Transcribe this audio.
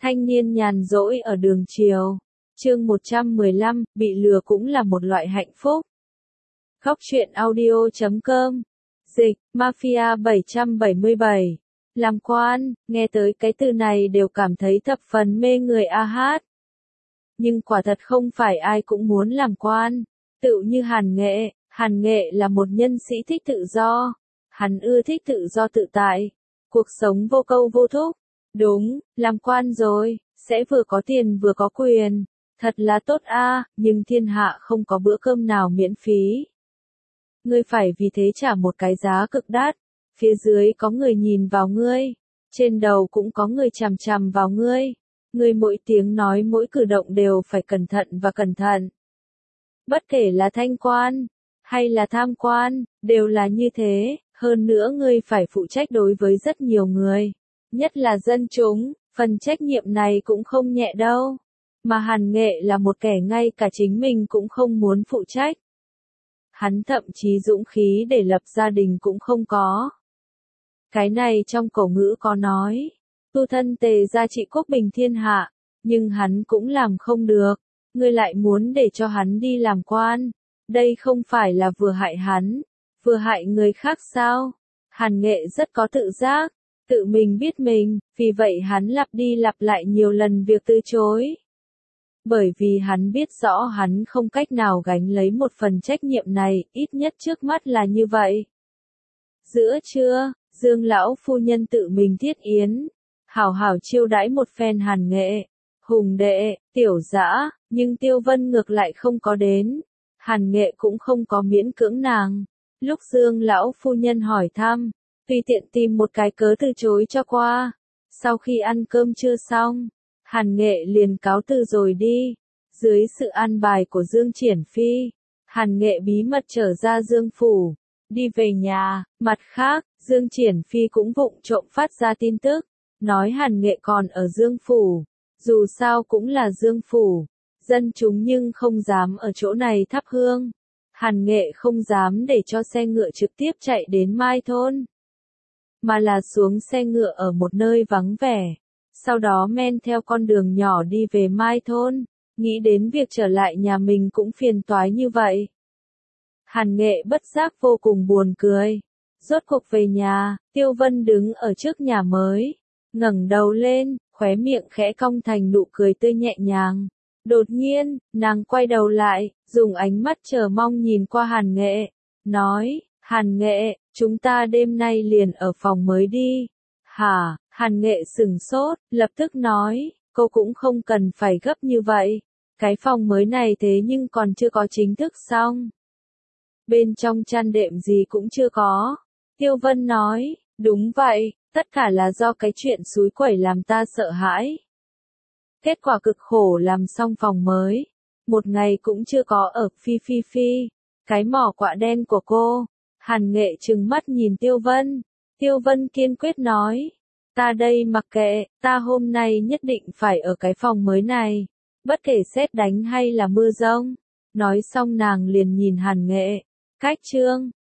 Thanh niên nhàn rỗi ở đường chiều. Chương 115, bị lừa cũng là một loại hạnh phúc. Góc truyện audio.com. Dịch, Mafia 777. Làm quan, nghe tới cái từ này đều cảm thấy thập phần mê người a hát. Nhưng quả thật không phải ai cũng muốn làm quan. Tựu như Hàn Nghệ là một nhân sĩ thích tự do. Hắn ưa thích tự do tự tại. Cuộc sống vô câu vô thúc. Đúng, làm quan rồi, sẽ vừa có tiền vừa có quyền. Thật là tốt a, nhưng thiên hạ không có bữa cơm nào miễn phí. Ngươi phải vì thế trả một cái giá cực đắt. Phía dưới có người nhìn vào ngươi. Trên đầu cũng có người chằm chằm vào ngươi. Ngươi mỗi tiếng nói mỗi cử động đều phải cẩn thận và cẩn thận. Bất kể là thanh quan, hay là tham quan, đều là như thế. Hơn nữa ngươi phải phụ trách đối với rất nhiều người. Nhất là dân chúng, phần trách nhiệm này cũng không nhẹ đâu. Mà Hàn Nghệ là một kẻ ngay cả chính mình cũng không muốn phụ trách. Hắn thậm chí dũng khí để lập gia đình cũng không có. Cái này trong cổ ngữ có nói, tu thân tề gia trị quốc bình thiên hạ, nhưng hắn cũng làm không được. Ngươi lại muốn để cho hắn đi làm quan, đây không phải là vừa hại hắn, vừa hại người khác sao? Hàn Nghệ rất có tự giác, tự mình biết mình, vì vậy hắn lặp đi lặp lại nhiều lần việc từ chối. Bởi vì hắn biết rõ hắn không cách nào gánh lấy một phần trách nhiệm này, ít nhất trước mắt là như vậy. Giữa trưa, Dương lão phu nhân tự mình thiết yến, hảo hảo chiêu đãi một phen Hàn Nghệ, Hùng đệ, Tiểu Dã, nhưng Tiêu Vân ngược lại không có đến. Hàn Nghệ cũng không có miễn cưỡng nàng. Lúc Dương lão phu nhân hỏi thăm, tùy tiện tìm một cái cớ từ chối cho qua. Sau khi ăn cơm trưa xong, Hàn Nghệ liền cáo từ rồi đi. Dưới sự an bài của Dương Triển Phi, Hàn Nghệ bí mật trở ra Dương phủ, đi về nhà. Mặt khác, Dương Triển Phi cũng vụng trộm phát ra tin tức, nói Hàn Nghệ còn ở Dương phủ. Dù sao cũng là Dương phủ, dân chúng nhưng không dám ở chỗ này thắp hương. Hàn Nghệ không dám để cho xe ngựa trực tiếp chạy đến Mai Thôn, mà là xuống xe ngựa ở một nơi vắng vẻ. Sau đó men theo con đường nhỏ đi về Mai Thôn, nghĩ đến việc trở lại nhà mình cũng phiền toái như vậy. Hàn Nghệ bất giác vô cùng buồn cười. Rốt cuộc về nhà, Tiêu Vân đứng ở trước nhà mới, ngẩng đầu lên, khóe miệng khẽ cong thành nụ cười tươi nhẹ nhàng. Đột nhiên, nàng quay đầu lại, dùng ánh mắt chờ mong nhìn qua Hàn Nghệ, nói, Hàn Nghệ, chúng ta đêm nay liền ở phòng mới đi. Hả? Hàn Nghệ sửng sốt, lập tức nói, cô cũng không cần phải gấp như vậy. Cái phòng mới này thế nhưng còn chưa có chính thức xong. Bên trong chăn đệm gì cũng chưa có. Tiêu Vân nói, đúng vậy, tất cả là do cái chuyện xúi quẩy làm ta sợ hãi. Kết quả cực khổ làm xong phòng mới. Một ngày cũng chưa có ở phi. Cái mỏ quạ đen của cô. Hàn Nghệ trừng mắt nhìn Tiêu Vân. Tiêu Vân kiên quyết nói. Ta đây mặc kệ, ta hôm nay nhất định phải ở cái phòng mới này. Bất kể sét đánh hay là mưa giông. Nói xong nàng liền nhìn Hàn Nghệ. Cách chương.